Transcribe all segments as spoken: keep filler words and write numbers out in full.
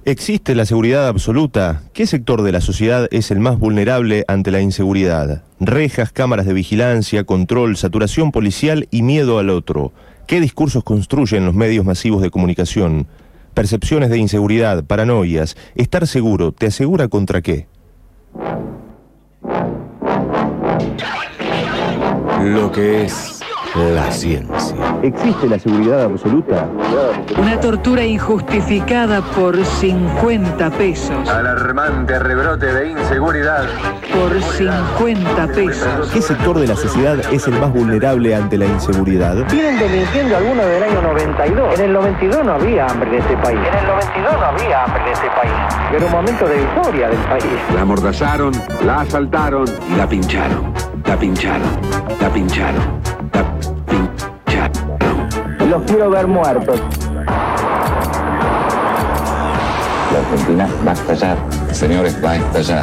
¿Existe la seguridad absoluta? ¿Qué sector de la sociedad es el más vulnerable ante la inseguridad? Rejas, cámaras de vigilancia, control, saturación policial y miedo al otro. ¿Qué discursos construyen los medios masivos de comunicación? Percepciones de inseguridad, paranoias. Estar seguro, ¿te asegura contra qué? Lo que es la ciencia. ¿Existe la seguridad absoluta? Una tortura injustificada por cincuenta pesos. Alarmante rebrote de inseguridad. Por cincuenta pesos. ¿Qué sector de la sociedad es el más vulnerable ante la inseguridad? Vienen delinquiendo algunos del año noventa y dos. En el noventa y dos no había hambre en este país. En el noventa y dos no había hambre en este país. Era un momento de euforia del país. La amordazaron, la asaltaron y la pincharon. La pincharon. La pincharon. La pincharon. Los quiero ver muertos. La Argentina va a estallar. Señores, va a estallar.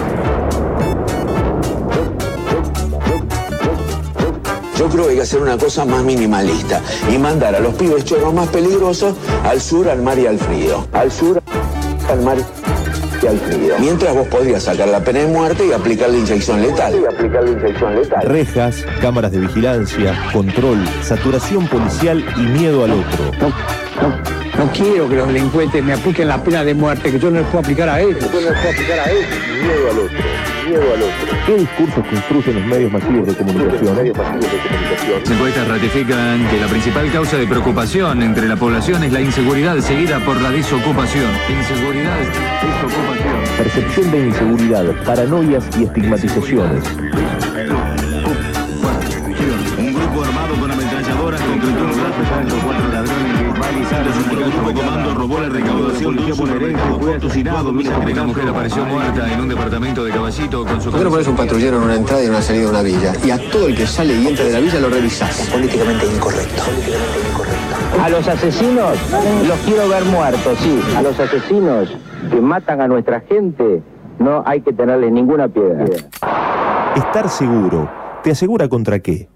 Yo creo que hay que hacer una cosa más minimalista y mandar a los pibes chorros más peligrosos al sur, al mar y al frío. Al sur, al mar y al frío. Mientras vos podrías sacar la pena de muerte y aplicar la inyección letal. Y aplicar la inyección letal. Rejas, cámaras de vigilancia, control, saturación policial y miedo al otro. No, no, no quiero que los delincuentes me apliquen la pena de muerte, que yo no les puedo aplicar a ellos. Yo no les puedo aplicar a ellos. Miedo al otro. Miedo al otro. ¿Qué discursos construyen los medios masivos de comunicación? Las encuestas ratifican que la principal causa de preocupación entre la población es la inseguridad, seguida por la desocupación. Inseguridad, desocupación. Percepción de inseguridad, paranoias y estigmatizaciones. Un grupo armado con ametralladoras concretó un tráfico cuatro ladrones balizados. Un grupo comando robó la recaudación de un supermercado. Fue asesinado. Una mujer apareció muerta en un departamento de Caballito con su... ¿Por qué no pones un patrullero en una entrada y una salida de una villa? Y a todo el que sale y entra de la villa lo revisás. Políticamente incorrecto. Políticamente incorrecto. A los asesinos los quiero ver muertos, sí. A los asesinos que matan a nuestra gente no hay que tenerles ninguna piedad. Estar seguro, ¿te asegura contra qué?